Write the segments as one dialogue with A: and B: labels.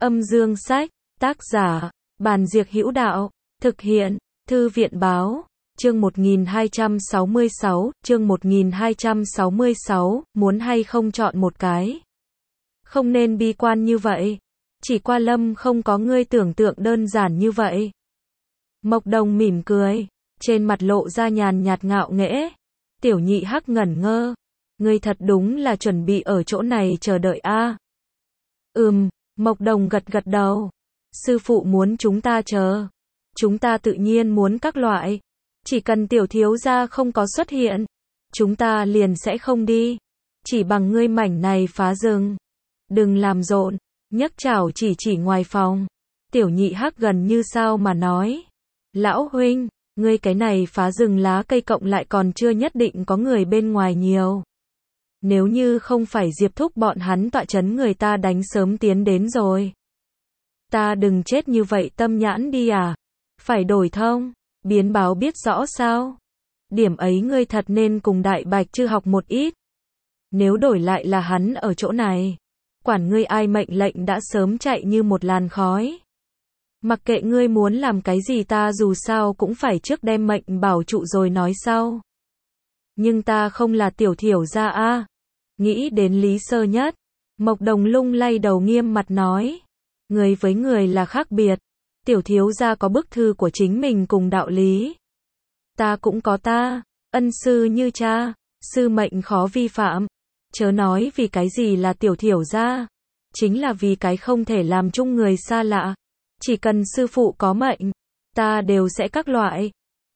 A: Âm dương sách, tác giả, Bàn Diệc Hữu Đạo, thực hiện, Thư viện Báo, chương 1266, muốn hay không chọn một cái. Không nên bi quan như vậy, chỉ qua Lâm không có ngươi tưởng tượng đơn giản như vậy. Mộc Đồng mỉm cười, trên mặt lộ ra nhàn nhạt ngạo nghễ. Tiểu Nhị Hắc ngẩn ngơ, ngươi thật đúng là chuẩn bị ở chỗ này chờ đợi a? Mộc Đồng gật gật đầu. Sư phụ muốn chúng ta chờ, chúng ta tự nhiên muốn các loại. Chỉ cần tiểu thiếu gia không có xuất hiện, chúng ta liền sẽ không đi. Chỉ bằng ngươi mảnh này phá rừng, đừng làm rộn. Nhấc chảo chỉ ngoài phòng. Tiểu Nhị Hắc gần như sao mà nói, lão huynh, ngươi cái này phá rừng lá cây cộng lại còn chưa nhất định có người bên ngoài nhiều. Nếu như không phải Diệp Thúc bọn hắn tọa chấn, người ta đánh sớm tiến đến rồi. Ta đừng chết như vậy tâm nhãn đi à? Phải đổi thông, biến báo biết rõ sao? Điểm ấy ngươi thật nên cùng Đại Bạch Chư học một ít. Nếu đổi lại là hắn ở chỗ này, quản ngươi ai mệnh lệnh đã sớm chạy như một làn khói. Mặc kệ ngươi muốn làm cái gì, ta dù sao cũng phải trước đem mệnh bảo trụ rồi nói sau. Nhưng ta không là tiểu thiểu gia a. Nghĩ đến Lý Sơ Nhất, Mộc Đồng lung lay đầu nghiêm mặt nói, người với người là khác biệt. Tiểu thiếu gia có bức thư của chính mình cùng đạo lý. Ta cũng có ta, ân sư như cha, sư mệnh khó vi phạm. Chớ nói vì cái gì là tiểu thiểu gia, chính là vì cái không thể làm chung người xa lạ. Chỉ cần sư phụ có mệnh, ta đều sẽ các loại.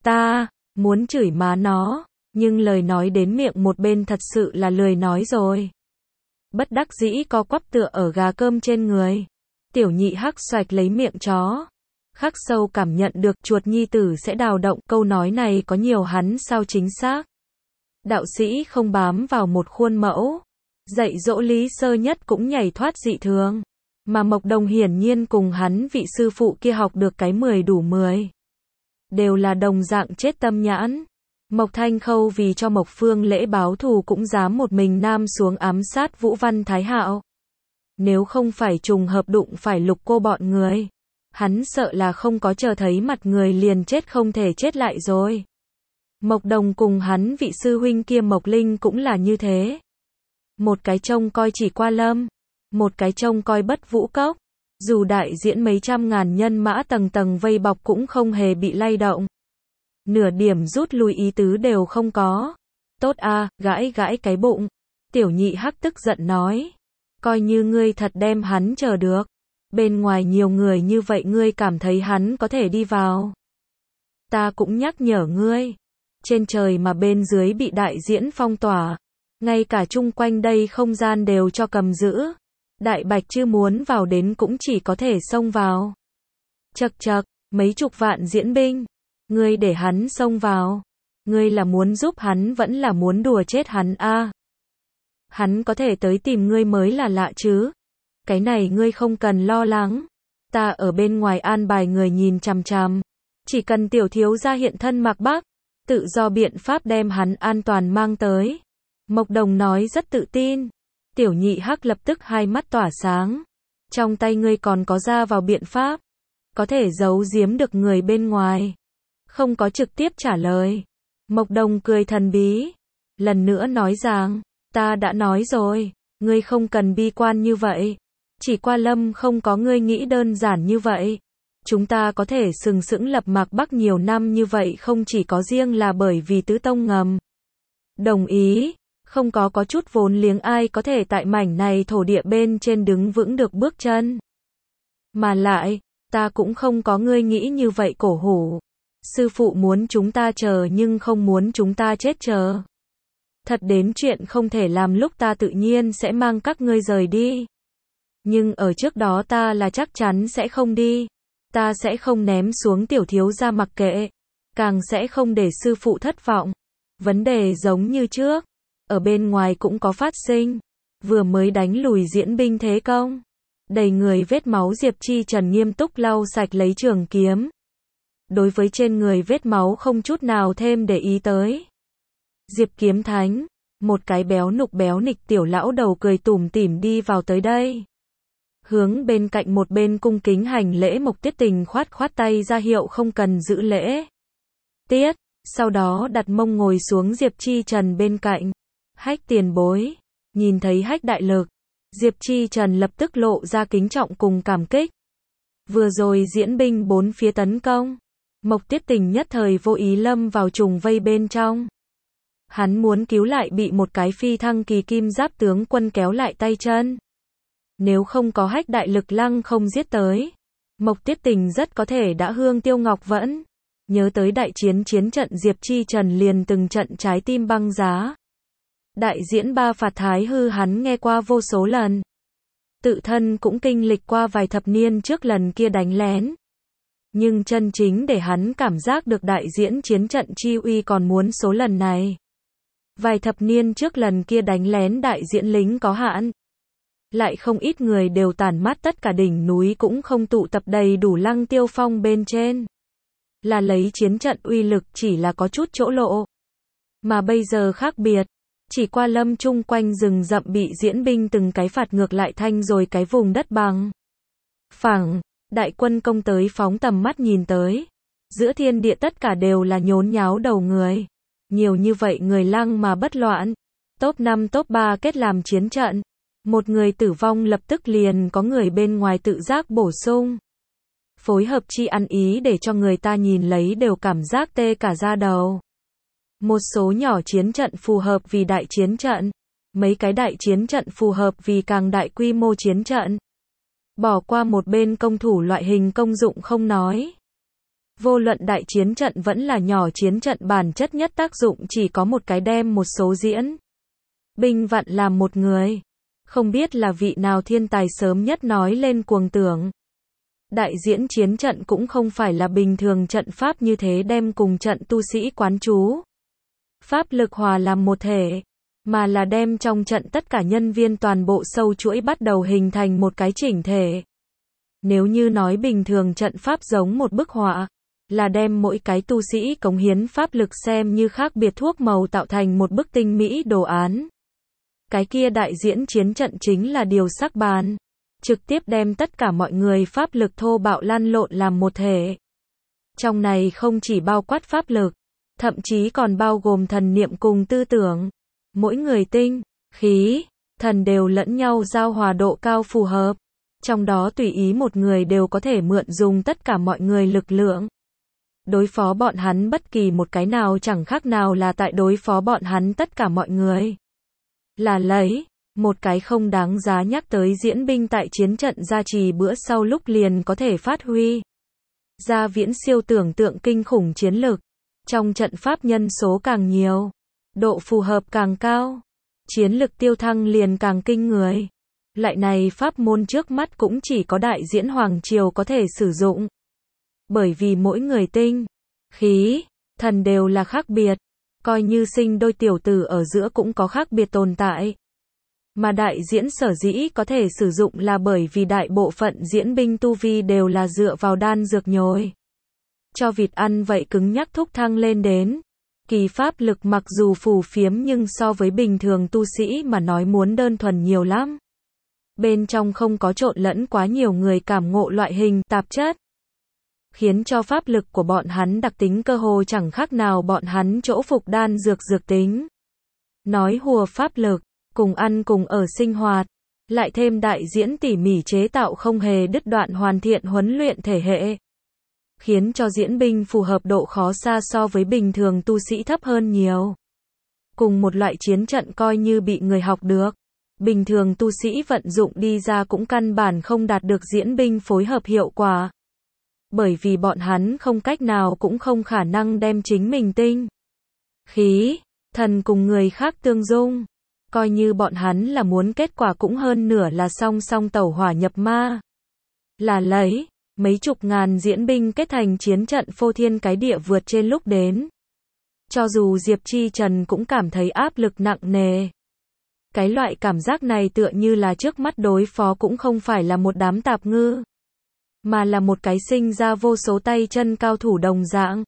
A: Ta muốn chửi má nó, nhưng lời nói đến miệng một bên thật sự là lười nói rồi. Bất đắc dĩ co quắp tựa ở gà cơm trên người. Tiểu Nhị Hắc xoạch lấy miệng chó, khắc sâu cảm nhận được chuột nhi tử sẽ đào động. Câu nói này có nhiều hắn sao chính xác. Đạo sĩ không bám vào một khuôn mẫu, dạy dỗ Lý Sơ Nhất cũng nhảy thoát dị thường. Mà Mộc Đồng hiển nhiên cùng hắn vị sư phụ kia học được cái 10 đủ 10. Đều là đồng dạng chết tâm nhãn. Mộc Thanh Khâu vì cho Mộc Phương Lễ báo thù cũng dám một mình nam xuống ám sát Vũ Văn Thái Hạo. Nếu không phải trùng hợp đụng phải Lục Cô bọn người, hắn sợ là không có chờ thấy mặt người liền chết không thể chết lại rồi. Mộc Đồng cùng hắn vị sư huynh kia Mộc Linh cũng là như thế. Một cái trông coi chỉ qua Lâm, một cái trông coi Bất Vũ Cốc. Dù đại diễn mấy trăm ngàn nhân mã tầng tầng vây bọc cũng không hề bị lay động. Nửa điểm rút lui ý tứ đều không có. Tốt a, gãi gãi cái bụng. Tiểu Nhị Hắc tức giận nói, coi như ngươi thật đem hắn chờ được. Bên ngoài nhiều người như vậy ngươi cảm thấy hắn có thể đi vào. Ta cũng nhắc nhở ngươi. Trên trời mà bên dưới bị đại diễn phong tỏa. Ngay cả chung quanh đây không gian đều cho cầm giữ. Đại Bạch Chư muốn vào đến cũng chỉ có thể xông vào. Chậc chậc, mấy chục vạn diễn binh. Ngươi để hắn xông vào. Ngươi là muốn giúp hắn vẫn là muốn đùa chết hắn a? Hắn có thể tới tìm ngươi mới là lạ chứ. Cái này ngươi không cần lo lắng. Ta ở bên ngoài an bài người nhìn chằm chằm. Chỉ cần tiểu thiếu gia hiện thân Mạc Bắc, tự do biện pháp đem hắn an toàn mang tới. Mộc Đồng nói rất tự tin. Tiểu Nhị Hắc lập tức hai mắt tỏa sáng. Trong tay ngươi còn có ra vào biện pháp, có thể giấu giếm được người bên ngoài. Không có trực tiếp trả lời. Mộc Đồng cười thần bí, lần nữa nói rằng, ta đã nói rồi, ngươi không cần bi quan như vậy. Chỉ qua Lâm không có ngươi nghĩ đơn giản như vậy. Chúng ta có thể sừng sững lập Mạc Bắc nhiều năm như vậy không chỉ có riêng là bởi vì tứ tông ngầm đồng ý. Không có chút vốn liếng ai có thể tại mảnh này thổ địa bên trên đứng vững được bước chân. Mà lại, ta cũng không có ngươi nghĩ như vậy cổ hủ. Sư phụ muốn chúng ta chờ nhưng không muốn chúng ta chết chờ. Thật đến chuyện không thể làm lúc ta tự nhiên sẽ mang các ngươi rời đi. Nhưng ở trước đó ta là chắc chắn sẽ không đi. Ta sẽ không ném xuống tiểu thiếu gia mặc kệ. Càng sẽ không để sư phụ thất vọng. Vấn đề giống như trước. Ở bên ngoài cũng có phát sinh. Vừa mới đánh lùi diễn binh thế công. Đầy người vết máu Diệp Chi Trần nghiêm túc lau sạch lấy trường kiếm. Đối với trên người vết máu không chút nào thêm để ý tới. Diệp Kiếm Thánh, một cái béo nục béo nịch tiểu lão đầu cười tủm tỉm đi vào tới đây. hướng bên cạnh một bên cung kính hành lễ. Mộc Tiết Tình khoát khoát tay ra hiệu không cần giữ lễ tiết, sau đó đặt mông ngồi xuống Diệp Chi Trần bên cạnh. Hách tiền bối, nhìn thấy Hách đại lực, Diệp Chi Trần lập tức lộ ra kính trọng cùng cảm kích. Vừa rồi diễn binh bốn phía tấn công, Mộc Tiết Tình nhất thời vô ý lâm vào trùng vây bên trong. Hắn muốn cứu lại bị một cái phi thăng kỳ kim giáp tướng quân kéo lại tay chân. Nếu không có Hách đại lực lăng không giết tới, Mộc Tiết Tình rất có thể đã hương tiêu ngọc vẫn. Nhớ tới đại chiến chiến trận Diệp Chi Trần liền từng trận trái tim băng giá. Đại diễn ba phạt Thái Hư hắn nghe qua vô số lần. Tự thân cũng kinh lịch qua vài thập niên trước lần kia đánh lén. Nhưng chân chính để hắn cảm giác được đại diễn chiến trận chi uy còn muốn số lần này. Vài thập niên trước lần kia đánh lén đại diễn lính có hạn. Lại không ít người đều tản mát, tất cả đỉnh núi cũng không tụ tập đầy đủ Lăng Tiêu Phong bên trên. Là lấy chiến trận uy lực chỉ là có chút chỗ lộ. Mà bây giờ khác biệt. Chỉ qua lâm chung quanh rừng rậm bị diễn binh từng cái phạt ngược lại thanh rồi cái vùng đất bằng phẳng. Đại quân công tới phóng tầm mắt nhìn tới. Giữa thiên địa tất cả đều là nhốn nháo đầu người. Nhiều như vậy người Lăng mà bất loạn. Top 5 top 3 kết làm chiến trận. Một người tử vong lập tức liền có người bên ngoài tự giác bổ sung. Phối hợp chi ăn ý để cho người ta nhìn lấy đều cảm giác tê cả da đầu. Một số nhỏ chiến trận phù hợp vì đại chiến trận. Mấy cái đại chiến trận phù hợp vì càng đại quy mô chiến trận. Bỏ qua một bên công thủ loại hình công dụng không nói. Vô luận đại chiến trận vẫn là nhỏ chiến trận, bản chất nhất tác dụng chỉ có một cái, đem một số diễn binh vặn làm một người. Không biết là vị nào thiên tài sớm nhất nói lên cuồng tưởng. Đại diễn chiến trận cũng không phải là bình thường trận pháp như thế đem cùng trận tu sĩ quán chú pháp lực hòa làm một thể, mà là đem trong trận tất cả nhân viên toàn bộ sâu chuỗi bắt đầu hình thành một cái chỉnh thể. Nếu như nói bình thường trận pháp giống một bức họa, là đem mỗi cái tu sĩ cống hiến pháp lực xem như khác biệt thuốc màu tạo thành một bức tinh mỹ đồ án. Cái kia đại diễn chiến trận chính là điều sắc bàn, trực tiếp đem tất cả mọi người pháp lực thô bạo lăn lộn làm một thể. Trong này không chỉ bao quát pháp lực, thậm chí còn bao gồm thần niệm cùng tư tưởng. Mỗi người tinh, khí, thần đều lẫn nhau giao hòa độ cao phù hợp. Trong đó tùy ý một người đều có thể mượn dùng tất cả mọi người lực lượng. Đối phó bọn hắn bất kỳ một cái nào chẳng khác nào là tại đối phó bọn hắn tất cả mọi người. Là lấy một cái không đáng giá nhắc tới diễn binh tại chiến trận gia trì bữa sau lúc liền có thể phát huy ra viễn siêu tưởng tượng kinh khủng chiến lực. Trong trận pháp nhân số càng nhiều, độ phù hợp càng cao, chiến lực tiêu thăng liền càng kinh người. Lại này pháp môn trước mắt cũng chỉ có đại diễn hoàng triều có thể sử dụng. Bởi vì mỗi người tinh, khí, thần đều là khác biệt, coi như sinh đôi tiểu tử ở giữa cũng có khác biệt tồn tại. Mà đại diễn sở dĩ có thể sử dụng là bởi vì đại bộ phận diễn binh tu vi đều là dựa vào đan dược nhồi cho vịt ăn vậy cứng nhắc thúc thăng lên đến. Kỳ pháp lực mặc dù phù phiếm nhưng so với bình thường tu sĩ mà nói muốn đơn thuần nhiều lắm. Bên trong không có trộn lẫn quá nhiều người cảm ngộ loại hình tạp chất, khiến cho pháp lực của bọn hắn đặc tính cơ hồ chẳng khác nào bọn hắn chỗ phục đan dược dược tính. Nói hùa pháp lực, cùng ăn cùng ở sinh hoạt, lại thêm đại diễn tỉ mỉ chế tạo không hề đứt đoạn hoàn thiện huấn luyện thể hệ, khiến cho diễn binh phù hợp độ khó xa so với bình thường tu sĩ thấp hơn nhiều. Cùng một loại chiến trận coi như bị người học được, bình thường tu sĩ vận dụng đi ra cũng căn bản không đạt được diễn binh phối hợp hiệu quả. Bởi vì bọn hắn không cách nào cũng không khả năng đem chính mình tinh, khí, thần cùng người khác tương dung. Coi như bọn hắn là muốn kết quả cũng hơn nửa là song song tẩu hỏa nhập ma. Là lấy mấy chục ngàn diễn binh kết thành chiến trận phô thiên cái địa vượt trên lúc đến. Cho dù Diệp Chi Trần cũng cảm thấy áp lực nặng nề. Cái loại cảm giác này tựa như là trước mắt đối phó cũng không phải là một đám tạp ngư, mà là một cái sinh ra vô số tay chân cao thủ đồng dạng.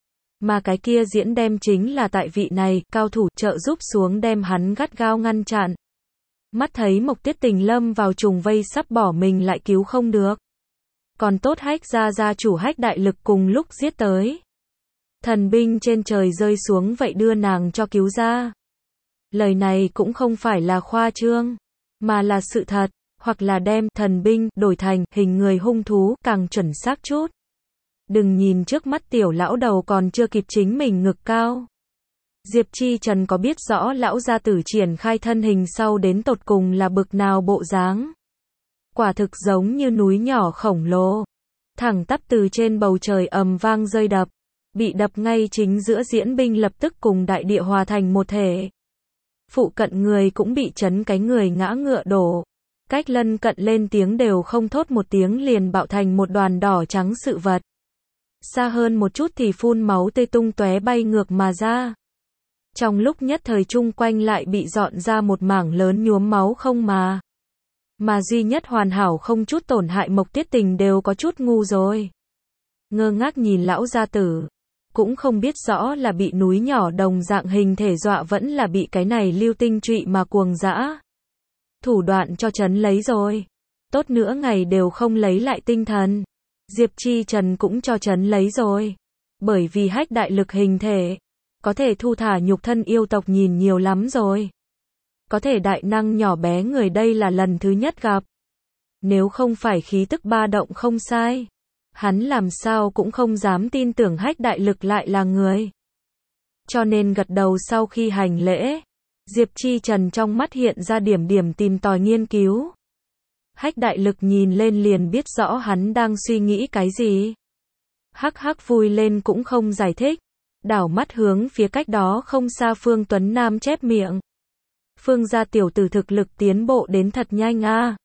A: Mà cái kia diễn đem chính là tại vị này, cao thủ trợ giúp xuống đem hắn gắt gao ngăn chặn. Mắt thấy Mộc Tiết Tình lâm vào trùng vây sắp bỏ mình lại cứu không được. Còn tốt Hách gia chủ Hách Đại Lực cùng lúc giết tới. Thần binh trên trời rơi xuống vậy đưa nàng cho cứu ra. Lời này cũng không phải là khoa trương, mà là sự thật, hoặc là đem thần binh đổi thành hình người hung thú càng chuẩn xác chút. Đừng nhìn trước mắt tiểu lão đầu còn chưa kịp chính mình ngực cao. Diệp Chi Trần có biết rõ lão gia tử triển khai thân hình sau đến tột cùng là bực nào bộ dáng. Quả thực giống như núi nhỏ khổng lồ. Thẳng tắp từ trên bầu trời ầm vang rơi đập. Bị đập ngay chính giữa diễn binh lập tức cùng đại địa hòa thành một thể. Phụ cận người cũng bị chấn cái người ngã ngựa đổ. Cách lân cận lên tiếng đều không thốt một tiếng liền bạo thành một đoàn đỏ trắng sự vật. Xa hơn một chút thì phun máu tươi tung tóe bay ngược mà ra. Trong lúc nhất thời chung quanh lại bị dọn ra một mảng lớn nhuốm máu không mà. Mà duy nhất hoàn hảo không chút tổn hại Mộc Tiết Tình đều có chút ngu rồi. Ngơ ngác nhìn lão gia tử. Cũng không biết rõ là bị núi nhỏ đồng dạng hình thể dọa vẫn là bị cái này lưu tinh trụy mà cuồng dã. Thủ đoạn cho trấn lấy rồi. Tốt nữa ngày đều không lấy lại tinh thần. Diệp Chi Trần cũng cho trấn lấy rồi. Bởi vì Hách Đại Lực hình thể. Có thể thu thả nhục thân yêu tộc nhìn nhiều lắm rồi. Có thể đại năng nhỏ bé người đây là lần thứ nhất gặp. Nếu không phải khí tức ba động không sai. Hắn làm sao cũng không dám tin tưởng Hách Đại Lực lại là người. Cho nên gật đầu sau khi hành lễ. Diệp Chi Trần trong mắt hiện ra điểm tìm tòi nghiên cứu. Hách Đại Lực nhìn lên liền biết rõ hắn đang suy nghĩ cái gì. Hắc hắc vui lên cũng không giải thích. Đảo mắt hướng phía cách đó không xa Phương Tuấn Nam chép miệng. Phương gia tiểu tử thực lực tiến bộ đến thật nhanh a.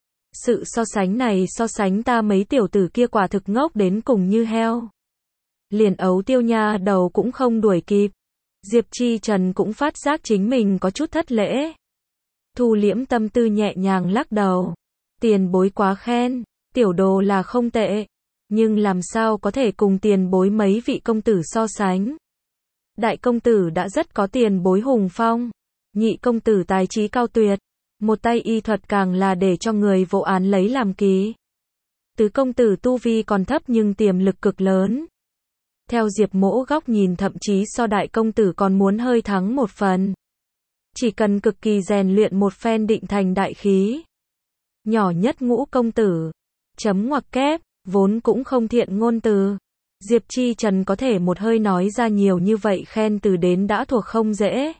A: Sự so sánh này so sánh ta mấy tiểu tử kia quả thực ngốc đến cùng như heo. Liền Ấu Tiêu nha đầu cũng không đuổi kịp. Diệp Chi Trần cũng phát giác chính mình có chút thất lễ. Thu liễm tâm tư nhẹ nhàng lắc đầu. Tiền bối quá khen, tiểu đồ là không tệ. Nhưng làm sao có thể cùng tiền bối mấy vị công tử so sánh. Đại công tử đã rất có tiền bối hùng phong. Nhị công tử tài trí cao tuyệt. Một tay y thuật càng là để cho người vô án lấy làm kỳ. Tứ công tử tu vi còn thấp nhưng tiềm lực cực lớn. Theo Diệp Mỗ góc nhìn thậm chí so đại công tử còn muốn hơi thắng một phần. Chỉ cần cực kỳ rèn luyện một phen định thành đại khí. Nhỏ nhất Ngũ công tử. Chấm ngoặc kép, vốn cũng không thiện ngôn từ. Diệp Chi Trần có thể một hơi nói ra nhiều như vậy khen từ đến đã thuộc không dễ.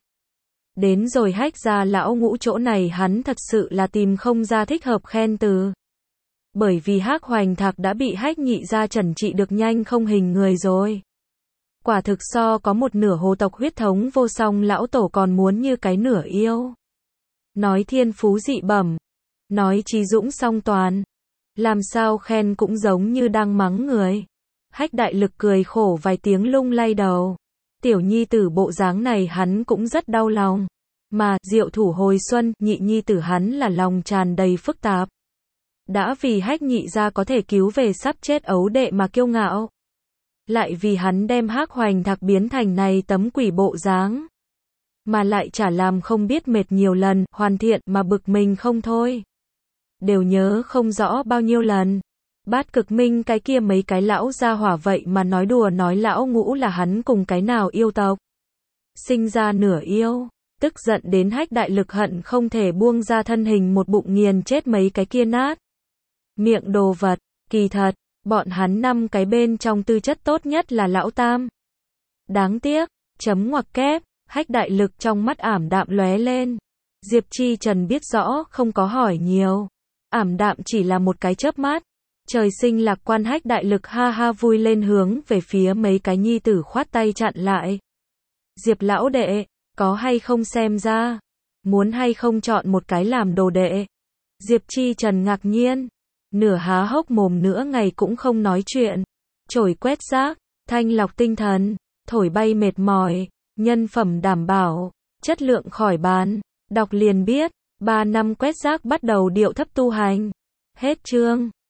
A: Đến rồi Hách gia lão Ngũ chỗ này hắn thật sự là tìm không ra thích hợp khen từ. Bởi vì Hắc Hoành Thạc đã bị Hách nhị gia trần trị được nhanh không hình người rồi. Quả thực so có một nửa hồ tộc huyết thống vô song lão tổ còn muốn như cái nửa yêu. Nói thiên phú dị bẩm. Nói trí dũng song toàn. Làm sao khen cũng giống như đang mắng người. Hách Đại Lực cười khổ vài tiếng lung lay đầu. Tiểu nhi tử bộ dáng này hắn cũng rất đau lòng. Mà, diệu thủ hồi xuân, nhị nhi tử hắn là lòng tràn đầy phức tạp. Đã vì Hách nhị gia có thể cứu về sắp chết ấu đệ mà kiêu ngạo. Lại vì hắn đem Hắc Hoành Thạc biến thành này tấm quỷ bộ dáng. Mà lại chả làm không biết mệt nhiều lần, hoàn thiện mà bực mình không thôi. Đều nhớ không rõ bao nhiêu lần. Bát Cực Minh cái kia mấy cái lão gia hỏa vậy mà nói đùa nói lão Ngũ là hắn cùng cái nào yêu tộc. Sinh ra nửa yêu, tức giận đến Hách Đại Lực hận không thể buông ra thân hình một bụng nghiền chết mấy cái kia nát. Miệng đồ vật, kỳ thật, bọn hắn năm cái bên trong tư chất tốt nhất là lão tam. Đáng tiếc, chấm ngoặc kép, Hách Đại Lực trong mắt ảm đạm lóe lên. Diệp Chi Trần biết rõ không có hỏi nhiều. Ảm đạm chỉ là một cái chớp mắt. Trời sinh lạc quan Hách Đại Lực ha ha vui lên hướng về phía mấy cái nhi tử khoát tay chặn lại. Diệp lão đệ, có hay không xem ra? Muốn hay không chọn một cái làm đồ đệ? Diệp Chi Trần ngạc nhiên. Nửa há hốc mồm nửa ngày cũng không nói chuyện. Chổi quét rác, thanh lọc tinh thần, thổi bay mệt mỏi, nhân phẩm đảm bảo, chất lượng khỏi bàn. Đọc liền biết, 3 năm quét rác bắt đầu điệu thấp tu hành. Hết chương.